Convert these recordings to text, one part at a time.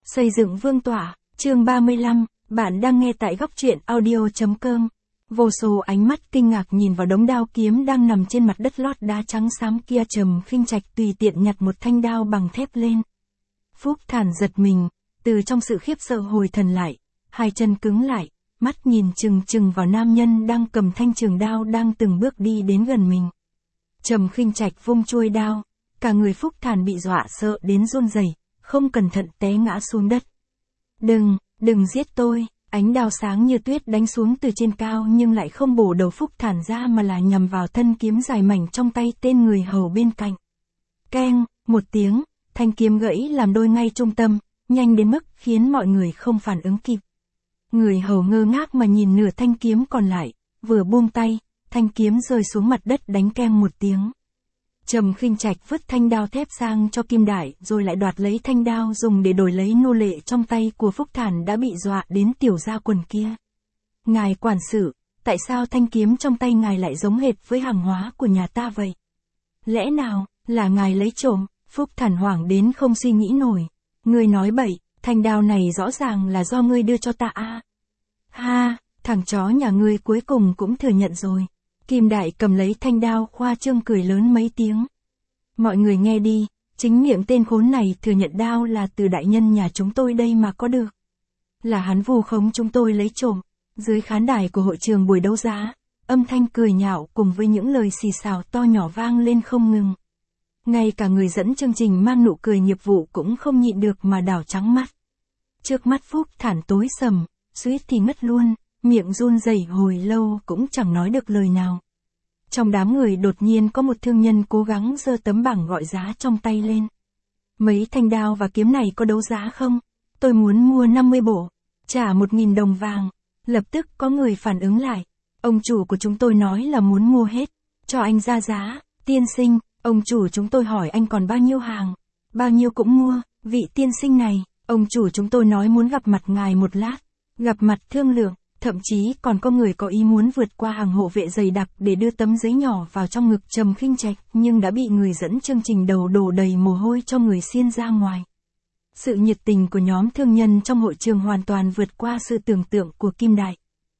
Xây dựng vương tọa, chương 35, bạn đang nghe tại góc truyện audio.com. Vô số ánh mắt kinh ngạc nhìn vào đống đao kiếm đang nằm trên mặt đất lót đá trắng xám kia. Trầm Khinh Trạch tùy tiện nhặt một thanh đao bằng thép lên. Phúc Thản giật mình, từ trong sự khiếp sợ hồi thần lại, hai chân cứng lại, mắt nhìn chừng chừng vào nam nhân đang cầm thanh trường đao đang từng bước đi đến gần mình. Trầm Khinh Trạch vung chuôi đao, cả người Phúc Thản bị dọa sợ đến run rẩy, không cẩn thận té ngã xuống đất. Đừng giết tôi, ánh đao sáng như tuyết đánh xuống từ trên cao nhưng lại không bổ đầu Phúc Thản ra mà là nhằm vào thân kiếm dài mảnh trong tay tên người hầu bên cạnh. Keng, một tiếng, thanh kiếm gãy làm đôi ngay trung tâm, nhanh đến mức khiến mọi người không phản ứng kịp. Người hầu ngơ ngác mà nhìn nửa thanh kiếm còn lại, vừa buông tay, thanh kiếm rơi xuống mặt đất đánh keng một tiếng. Trầm Khinh Trạch vứt thanh đao thép sang cho Kim Đại rồi lại đoạt lấy thanh đao dùng để đổi lấy nô lệ trong tay của Phúc Thản đã bị dọa đến tiểu gia quần kia. Ngài quản sự, tại sao thanh kiếm trong tay ngài lại giống hệt với hàng hóa của nhà ta vậy? Lẽ nào, là ngài lấy trộm? Phúc Thản hoảng đến không suy nghĩ nổi. Ngươi nói bậy, thanh đao này rõ ràng là do ngươi đưa cho ta à? Ha, thằng chó nhà ngươi cuối cùng cũng thừa nhận rồi. Kim Đại cầm lấy thanh đao khoa trương cười lớn mấy tiếng. Mọi người nghe đi, chính miệng tên khốn này thừa nhận đao là từ đại nhân nhà chúng tôi đây mà có được. Là hắn vu khống chúng tôi lấy trộm. Dưới khán đài của hội trường buổi đấu giá, âm thanh cười nhạo cùng với những lời xì xào to nhỏ vang lên không ngừng. Ngay cả người dẫn chương trình mang nụ cười nghiệp vụ cũng không nhịn được mà đảo trắng mắt. Trước mắt Phúc Thản tối sầm, suýt thì ngất luôn. Miệng run rẩy hồi lâu cũng chẳng nói được lời nào. Trong đám người đột nhiên có một thương nhân cố gắng giơ tấm bảng gọi giá trong tay lên. Mấy thanh đao và kiếm này có đấu giá không? Tôi muốn mua 50 bộ, trả 1.000 đồng vàng. Lập tức có người phản ứng lại. Ông chủ của chúng tôi nói là muốn mua hết, cho anh ra giá. Tiên sinh, ông chủ chúng tôi hỏi anh còn bao nhiêu hàng? Bao nhiêu cũng mua, vị tiên sinh này, ông chủ chúng tôi nói muốn gặp mặt ngài một lát. Gặp mặt thương lượng. Thậm chí còn có người có ý muốn vượt qua hàng hộ vệ dày đặc để đưa tấm giấy nhỏ vào trong ngực Trầm Khinh Trạch, nhưng đã bị người dẫn chương trình đầu đổ đầy mồ hôi cho người xiên ra ngoài. Sự nhiệt tình của nhóm thương nhân trong hội trường hoàn toàn vượt qua sự tưởng tượng của Kim Đại.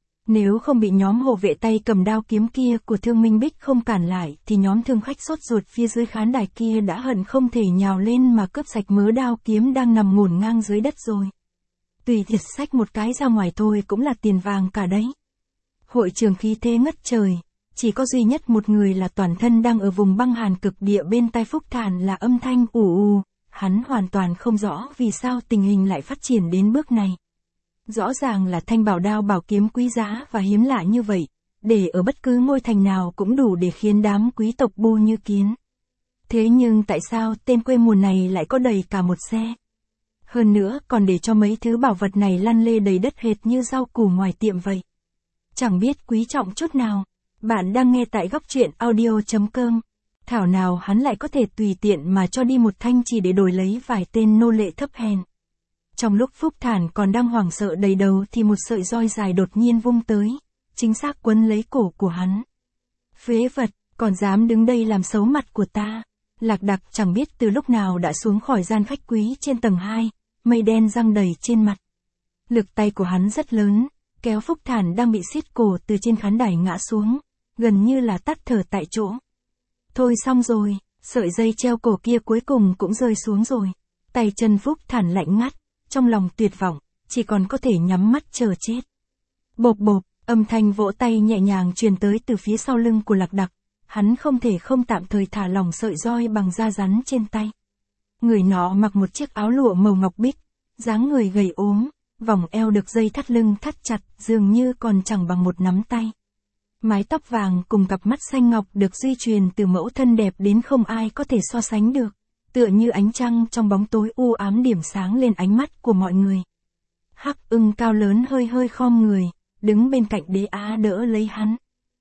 Nếu không bị nhóm hộ vệ tay cầm đao kiếm kia của Thương Minh Bích không cản lại thì nhóm thương khách sốt ruột phía dưới khán đài kia đã hận không thể nhào lên mà cướp sạch mớ đao kiếm đang nằm ngổn ngang dưới đất rồi. Tùy thiệt xách một cái ra ngoài thôi cũng là tiền vàng cả đấy. Hội trường khí thế ngất trời, chỉ có duy nhất một người là toàn thân đang ở vùng băng hàn cực địa bên tai Phúc Thản là âm thanh ù ù, hắn hoàn toàn không rõ vì sao tình hình lại phát triển đến bước này. Rõ ràng là thanh bảo đao bảo kiếm quý giá và hiếm lạ như vậy, để ở bất cứ ngôi thành nào cũng đủ để khiến đám quý tộc bu như kiến. Thế nhưng tại sao tên quê mùa này lại có đầy cả một xe? Hơn nữa còn để cho mấy thứ bảo vật này lăn lê đầy đất hệt như rau củ ngoài tiệm vậy. Chẳng biết quý trọng chút nào. Bạn đang nghe tại góc truyện audio.com. Thảo nào hắn lại có thể tùy tiện mà cho đi một thanh chỉ để đổi lấy vài tên nô lệ thấp hèn. Trong lúc Phúc Thản còn đang hoảng sợ đầy đầu thì một sợi roi dài đột nhiên vung tới, chính xác quấn lấy cổ của hắn. Phế vật, còn dám đứng đây làm xấu mặt của ta. Lạc Đặc chẳng biết từ lúc nào đã xuống khỏi gian khách quý trên tầng 2, mây đen giăng đầy trên mặt. Lực tay của hắn rất lớn, kéo Phúc Thản đang bị siết cổ từ trên khán đài ngã xuống, gần như là tắt thở tại chỗ. Thôi xong rồi, sợi dây treo cổ kia cuối cùng cũng rơi xuống rồi. Tay chân Phúc Thản lạnh ngắt, trong lòng tuyệt vọng, chỉ còn có thể nhắm mắt chờ chết. Bộp bộp, âm thanh vỗ tay nhẹ nhàng truyền tới từ phía sau lưng của Lạc Đặc. Hắn không thể không tạm thời thả lỏng sợi roi bằng da rắn trên tay. Người nọ mặc một chiếc áo lụa màu ngọc bích, dáng người gầy ốm, vòng eo được dây thắt lưng thắt chặt dường như còn chẳng bằng một nắm tay. Mái tóc vàng cùng cặp mắt xanh ngọc được di truyền từ mẫu thân đẹp đến không ai có thể so sánh được, tựa như ánh trăng trong bóng tối u ám điểm sáng lên ánh mắt của mọi người. Hắc Ưng cao lớn hơi hơi khom người, đứng bên cạnh Đế Á đỡ lấy hắn.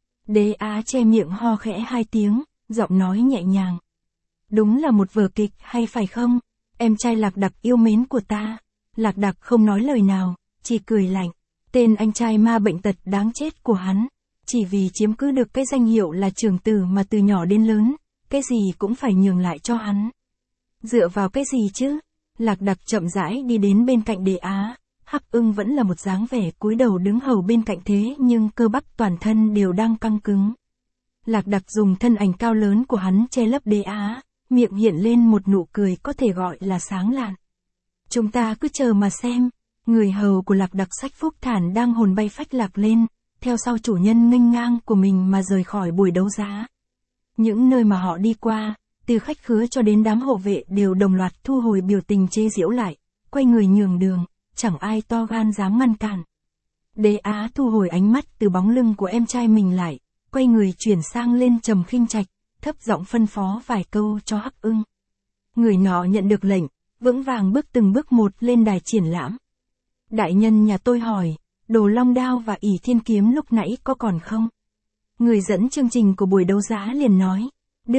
Đế Á che miệng ho khẽ 2 tiếng, giọng nói nhẹ nhàng. Đúng là một vở kịch hay phải không? Em trai Lạc Đặc yêu mến của ta. Lạc Đặc không nói lời nào, chỉ cười lạnh. Tên anh trai ma bệnh tật đáng chết của hắn. Chỉ vì chiếm cứ được cái danh hiệu là trưởng tử mà từ nhỏ đến lớn, cái gì cũng phải nhường lại cho hắn. Dựa vào cái gì chứ? Lạc Đặc chậm rãi đi đến bên cạnh Đế Á, Hắc Ưng vẫn là một dáng vẻ cúi đầu đứng hầu bên cạnh thế nhưng cơ bắp toàn thân đều đang căng cứng. Lạc Đặc dùng thân ảnh cao lớn của hắn che lấp Đế Á, miệng hiện lên một nụ cười có thể gọi là sáng lạn. Chúng ta cứ chờ mà xem. Người hầu của Lạc Đặc Sách Phúc Thản đang hồn bay phách lạc lên, theo sau chủ nhân nghênh ngang của mình mà rời khỏi buổi đấu giá. Những nơi mà họ đi qua, từ khách khứa cho đến đám hộ vệ đều đồng loạt thu hồi biểu tình chế giễu lại, quay người nhường đường, chẳng ai to gan dám ngăn cản. Đế Á thu hồi ánh mắt từ bóng lưng của em trai mình lại, quay người chuyển sang lên Trầm Khinh Trạch, thấp giọng phân phó vài câu cho Hắc Ưng. Người nọ nhận được lệnh, vững vàng bước từng bước một lên đài triển lãm. Đại nhân nhà tôi hỏi, Đồ Long Đao và ỷ Thiên Kiếm lúc nãy có còn không? Người dẫn chương trình của buổi đấu giá liền nói,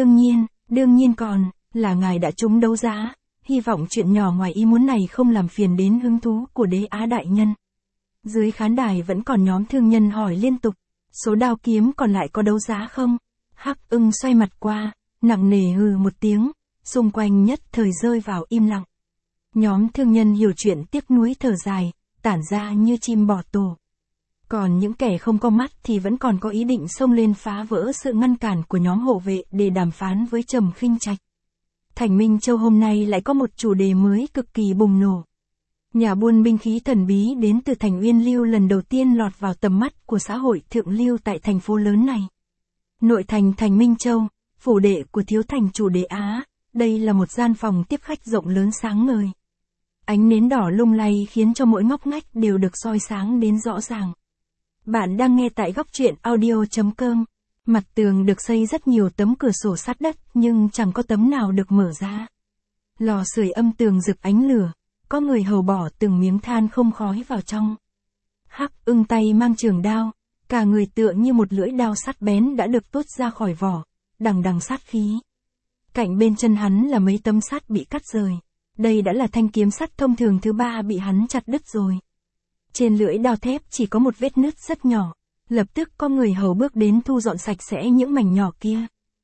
đương nhiên còn, là ngài đã trúng đấu giá, hy vọng chuyện nhỏ ngoài ý muốn này không làm phiền đến hứng thú của Đế Á đại nhân. Dưới khán đài vẫn còn nhóm thương nhân hỏi liên tục, số đao kiếm còn lại có đấu giá không? Hắc Ưng xoay mặt qua, nặng nề hừ một tiếng, xung quanh nhất thời rơi vào im lặng. Nhóm thương nhân hiểu chuyện tiếc nuối thở dài, tản ra như chim bỏ tổ. Còn những kẻ không có mắt thì vẫn còn có ý định xông lên phá vỡ sự ngăn cản của nhóm hộ vệ để đàm phán với Trầm Khinh Trạch. Thành Minh Châu hôm nay lại có một chủ đề mới cực kỳ bùng nổ. Nhà buôn binh khí thần bí đến từ thành Uyên Lưu lần đầu tiên lọt vào tầm mắt của xã hội thượng lưu tại thành phố lớn này. Nội thành Thành Minh Châu, phủ đệ của thiếu thành chủ Đế Á, đây là một gian phòng tiếp khách rộng lớn sáng ngời. Ánh nến đỏ lung lay khiến cho mỗi ngóc ngách đều được soi sáng đến rõ ràng. Bạn đang nghe tại góc truyện audio.com. Mặt tường được xây rất nhiều tấm cửa sổ sắt đất nhưng chẳng có tấm nào được mở ra. Lò sưởi âm tường rực ánh lửa, có người hầu bỏ từng miếng than không khói vào trong. Hắc Ưng tay mang trường đao, cả người tựa như một lưỡi đao sắt bén đã được tuốt ra khỏi vỏ, đằng đằng sát khí. Cạnh bên chân hắn là mấy tấm sắt bị cắt rời. Đây đã là thanh kiếm sắt thông thường thứ 3 bị hắn chặt đứt rồi. Trên lưỡi đao thép chỉ có một vết nứt rất nhỏ. Lập tức có người hầu bước đến thu dọn sạch sẽ những mảnh nhỏ kia.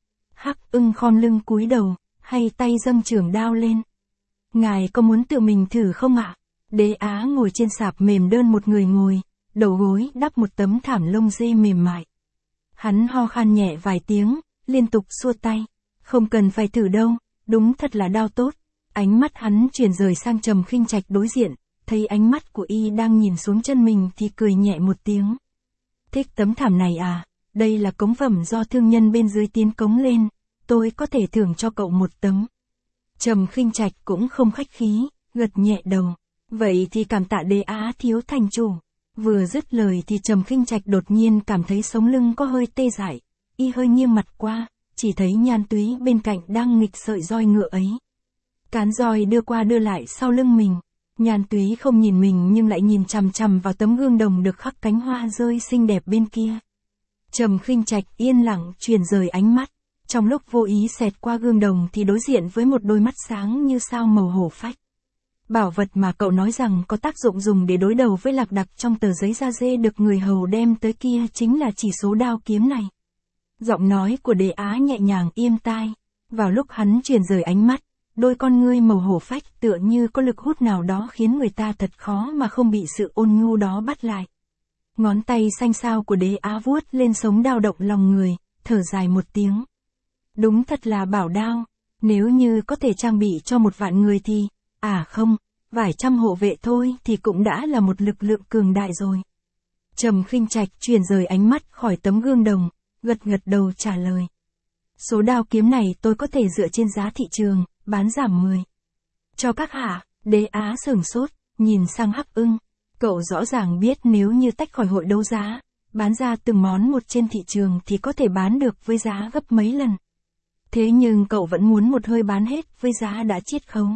Hắc Ưng khom lưng cúi đầu, hay tay dâng trường đao lên. Ngài có muốn tự mình thử không ạ? Đế Á ngồi trên sạp mềm đơn một người ngồi, đầu gối đắp một tấm thảm lông dê mềm mại. Hắn ho khan nhẹ vài tiếng, liên tục xua tay. Không cần phải thử đâu, đúng thật là đao tốt. Ánh mắt hắn chuyển rời sang Trầm Khinh Trạch đối diện, thấy ánh mắt của y đang nhìn xuống chân mình thì cười nhẹ một tiếng. Thích tấm thảm này à, đây là cống phẩm do thương nhân bên dưới tiến cống lên, tôi có thể thưởng cho cậu một tấm. Trầm Khinh Trạch cũng không khách khí, gật nhẹ đầu. Vậy thì cảm tạ Đế Á thiếu thành chủ. Vừa dứt lời thì Trầm Khinh Trạch đột nhiên cảm thấy sống lưng có hơi tê dại, y hơi nghiêng mặt qua, chỉ thấy Nhan Túy bên cạnh đang nghịch sợi roi ngựa ấy. Cán roi đưa qua đưa lại sau lưng mình. Nhan Túy không nhìn mình nhưng lại nhìn chằm chằm vào tấm gương đồng được khắc cánh hoa rơi xinh đẹp bên kia. Trầm Khinh Trạch yên lặng chuyển rời ánh mắt, trong lúc vô ý xẹt qua gương đồng thì đối diện với một đôi mắt sáng như sao màu hổ phách. Bảo vật mà cậu nói rằng có tác dụng dùng để đối đầu với Lạc Đặc trong tờ giấy da dê được người hầu đem tới kia chính là chỉ số đao kiếm này. Giọng nói của Đế Á nhẹ nhàng êm tai. Vào lúc hắn chuyển rời ánh mắt, đôi con ngươi màu hổ phách tựa như có lực hút nào đó khiến người ta thật khó mà không bị sự ôn nhu đó bắt lại. Ngón tay xanh xao của Đế Á vuốt lên sống đao động lòng người, thở dài một tiếng. Đúng thật là bảo đao, nếu như có thể trang bị cho 1.000 người thì, không, vài trăm hộ vệ thôi thì cũng đã là một lực lượng cường đại rồi. Trầm Khinh Trạch chuyển rời ánh mắt khỏi tấm gương đồng, gật đầu trả lời. Số đao kiếm này tôi có thể dựa trên giá thị trường, bán giảm 10. Cho các hạ. Đế Á sửng sốt, nhìn sang Hắc Ưng. Cậu rõ ràng biết nếu như tách khỏi hội đấu giá, bán ra từng món một trên thị trường thì có thể bán được với giá gấp mấy lần. Thế nhưng cậu vẫn muốn một hơi bán hết với giá đã chiết khấu.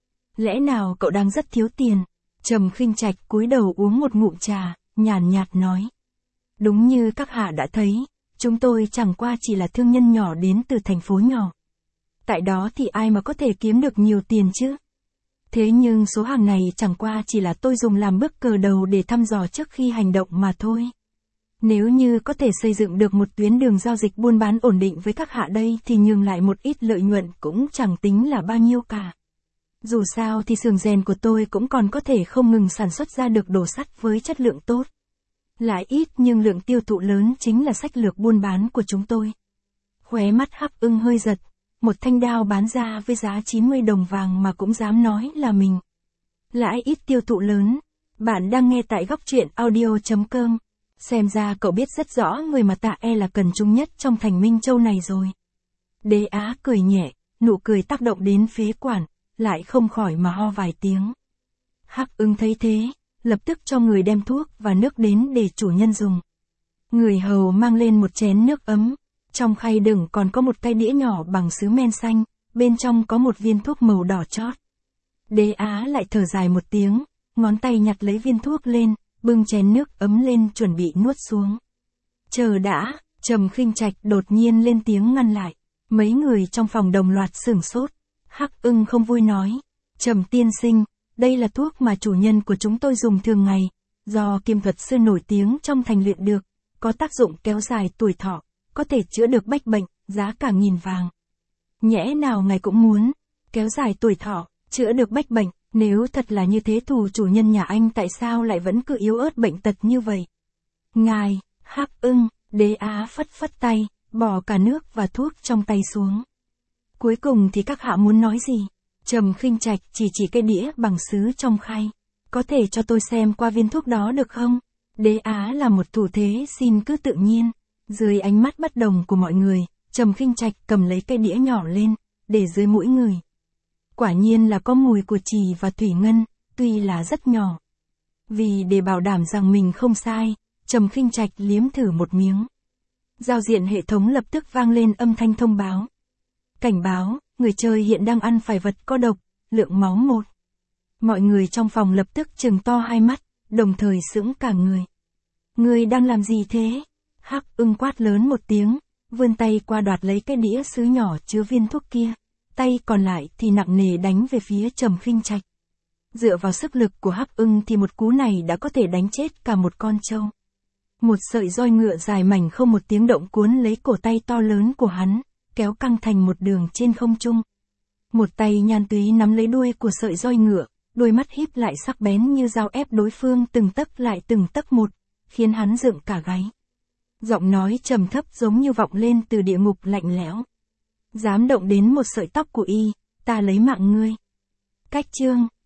Lẽ nào cậu đang rất thiếu tiền? Trầm Khinh Trạch cúi đầu uống một ngụm trà, nhàn nhạt nói. Đúng như các hạ đã thấy, chúng tôi chẳng qua chỉ là thương nhân nhỏ đến từ thành phố nhỏ. Tại đó thì ai mà có thể kiếm được nhiều tiền chứ? Thế nhưng số hàng này chẳng qua chỉ là tôi dùng làm bước cờ đầu để thăm dò trước khi hành động mà thôi. Nếu như có thể xây dựng được một tuyến đường giao dịch buôn bán ổn định với các hạ đây thì nhường lại một ít lợi nhuận cũng chẳng tính là bao nhiêu cả. Dù sao thì xưởng rèn của tôi cũng còn có thể không ngừng sản xuất ra được đồ sắt với chất lượng tốt. Lại ít nhưng lượng tiêu thụ lớn chính là sách lược buôn bán của chúng tôi. Khóe mắt Hắc Ưng hơi giật, một thanh đao bán ra với giá 90 đồng vàng mà cũng dám nói là mình. Lãi ít tiêu thụ lớn. Bạn đang nghe tại góc truyện audio.com. Xem ra cậu biết rất rõ người mà tạ e là cần trung nhất trong thành Minh Châu này rồi. Đế Á cười nhẹ, nụ cười tác động đến phế quản, lại không khỏi mà ho vài tiếng. Hắc Ưng thấy thế, lập tức cho người đem thuốc và nước đến để chủ nhân dùng. Người hầu mang lên một chén nước ấm, trong khay đựng còn có một cái đĩa nhỏ bằng sứ men xanh, bên trong có một viên thuốc màu đỏ chót. Đế Á lại thở dài một tiếng, ngón tay nhặt lấy viên thuốc lên, bưng chén nước ấm lên chuẩn bị nuốt xuống. Chờ đã, Trầm Khinh Trạch đột nhiên lên tiếng ngăn lại. Mấy người trong phòng đồng loạt sửng sốt. Hắc Ưng không vui nói, Trầm tiên sinh, đây là thuốc mà chủ nhân của chúng tôi dùng thường ngày, do kim thuật sư nổi tiếng trong thành luyện được, có tác dụng kéo dài tuổi thọ, có thể chữa được bách bệnh, giá cả 1000 vàng. Nhẽ nào ngài cũng muốn, kéo dài tuổi thọ, chữa được bách bệnh, nếu thật là như thế thù chủ nhân nhà anh tại sao lại vẫn cứ yếu ớt bệnh tật như vậy? Ngài, Hắc Ưng, Đế Á phất phất tay, bỏ cả nước và thuốc trong tay xuống. Cuối cùng thì các hạ muốn nói gì? Trầm Khinh Trạch chỉ cái đĩa bằng sứ trong khay. Có thể cho tôi xem qua viên thuốc đó được không? Đế Á là một thủ thế xin cứ tự nhiên. Dưới ánh mắt bất đồng của mọi người, Trầm Khinh Trạch cầm lấy cái đĩa nhỏ lên, để dưới mũi người. Quả nhiên là có mùi của trì và thủy ngân, tuy là rất nhỏ. Vì để bảo đảm rằng mình không sai, Trầm Khinh Trạch liếm thử một miếng. Giao diện hệ thống lập tức vang lên âm thanh thông báo. Cảnh báo, người chơi hiện đang ăn phải vật có độc, lượng máu 1. Mọi người trong phòng lập tức trừng to hai mắt, đồng thời sững cả người. Người đang làm gì thế? Hắc Ưng quát lớn một tiếng, vươn tay qua đoạt lấy cái đĩa sứ nhỏ chứa viên thuốc kia. Tay còn lại thì nặng nề đánh về phía Trầm Khinh Trạch. Dựa vào sức lực của Hắc Ưng thì một cú này đã có thể đánh chết cả một con trâu. Một sợi roi ngựa dài mảnh không một tiếng động cuốn lấy cổ tay to lớn của hắn, kéo căng thành một đường trên không trung. Một tay Nhan Túy nắm lấy đuôi của sợi roi ngựa, đôi mắt híp lại sắc bén như dao ép đối phương từng tấc lại từng tấc một, khiến hắn dựng cả gáy. Giọng nói trầm thấp giống như vọng lên từ địa ngục lạnh lẽo. Dám động đến một sợi tóc của y, ta lấy mạng ngươi. Cách chương,